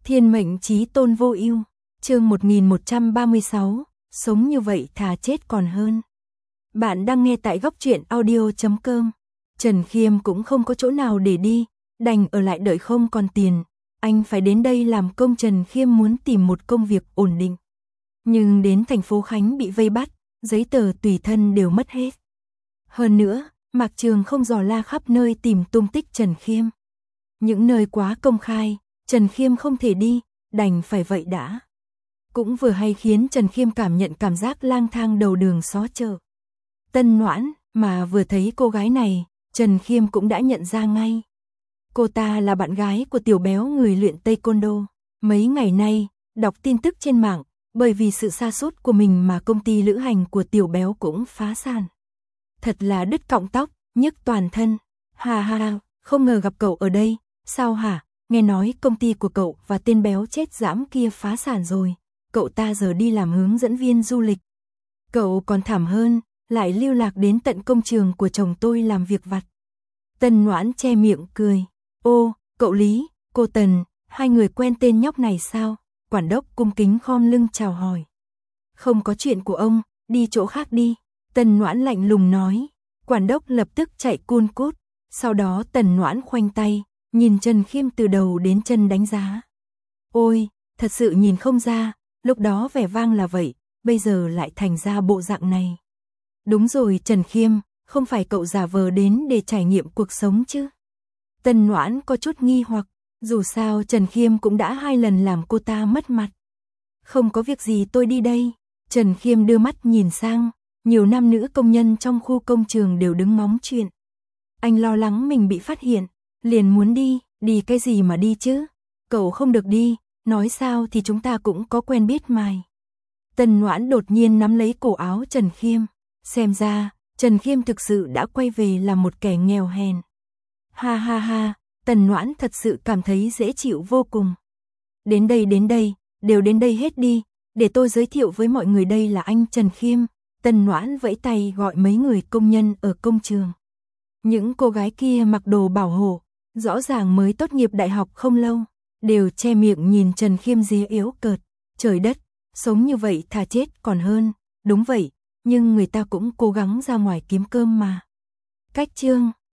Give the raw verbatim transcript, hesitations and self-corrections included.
Thiên mệnh chí tôn vô ưu, chương một nghìn một trăm ba mươi sáu, sống như vậy thà chết còn hơn. Bạn đang nghe tại góc truyện audio chấm com. Trần Khiêm cũng không có chỗ nào để đi, đành ở lại đợi không còn tiền. Anh phải đến đây làm công. Trần Khiêm muốn tìm một công việc ổn định. Nhưng đến thành phố Khánh bị vây bắt, giấy tờ tùy thân đều mất hết. Hơn nữa, Mạc Trường không dò la khắp nơi tìm tung tích Trần Khiêm. Những nơi quá công khai, Trần Khiêm không thể đi, đành phải vậy đã. Cũng vừa hay khiến Trần Khiêm cảm nhận cảm giác lang thang đầu đường xó chợ. Tân Noãn, mà vừa thấy cô gái này, Trần Khiêm cũng đã nhận ra ngay. Cô ta là bạn gái của Tiểu Béo, người luyện Taekwondo. Mấy ngày nay, đọc tin tức trên mạng, bởi vì sự sa sút của mình mà công ty lữ hành của Tiểu Béo cũng phá sản. Thật là đứt cọng tóc, nhức toàn thân. Hà hà, không ngờ gặp cậu ở đây. Sao hả? Nghe nói công ty của cậu và tên béo chết dẫm kia phá sản rồi. Cậu ta giờ đi làm hướng dẫn viên du lịch. Cậu còn thảm hơn, lại lưu lạc đến tận công trường của chồng tôi làm việc vặt. Tân Noãn che miệng cười. Ô, cậu Lý, cô Tần, hai người quen tên nhóc này sao? Quản đốc cung kính khom lưng chào hỏi. Không có chuyện của ông, đi chỗ khác đi. Tần Noãn lạnh lùng nói. Quản đốc lập tức chạy cun cút. Sau đó Tần Noãn khoanh tay, nhìn Trần Khiêm từ đầu đến chân đánh giá. Ôi, thật sự nhìn không ra, lúc đó vẻ vang là vậy, bây giờ lại thành ra bộ dạng này. Đúng rồi Trần Khiêm, không phải cậu giả vờ đến để trải nghiệm cuộc sống chứ? Tần Noãn có chút nghi hoặc, dù sao Trần Khiêm cũng đã hai lần làm cô ta mất mặt. Không có việc gì, tôi đi đây. Trần Khiêm đưa mắt nhìn sang, nhiều nam nữ công nhân trong khu công trường đều đứng ngóng chuyện. Anh lo lắng mình bị phát hiện, liền muốn đi. Đi cái gì mà đi chứ? Cậu không được đi, nói sao thì chúng ta cũng có quen biết mài. Tần Noãn đột nhiên nắm lấy cổ áo Trần Khiêm. Xem ra, Trần Khiêm thực sự đã quay về là một kẻ nghèo hèn. Ha ha ha, Tần Noãn thật sự cảm thấy dễ chịu vô cùng. Đến đây đến đây, đều đến đây hết đi, để tôi giới thiệu với mọi người, đây là anh Trần Khiêm. Tần Noãn vẫy tay gọi mấy người công nhân ở công trường. Những cô gái kia mặc đồ bảo hộ, rõ ràng mới tốt nghiệp đại học không lâu, đều che miệng nhìn Trần Khiêm dí yếu cợt. Trời đất, sống như vậy thà chết còn hơn. Đúng vậy, nhưng người ta cũng cố gắng ra ngoài kiếm cơm mà. Cách chương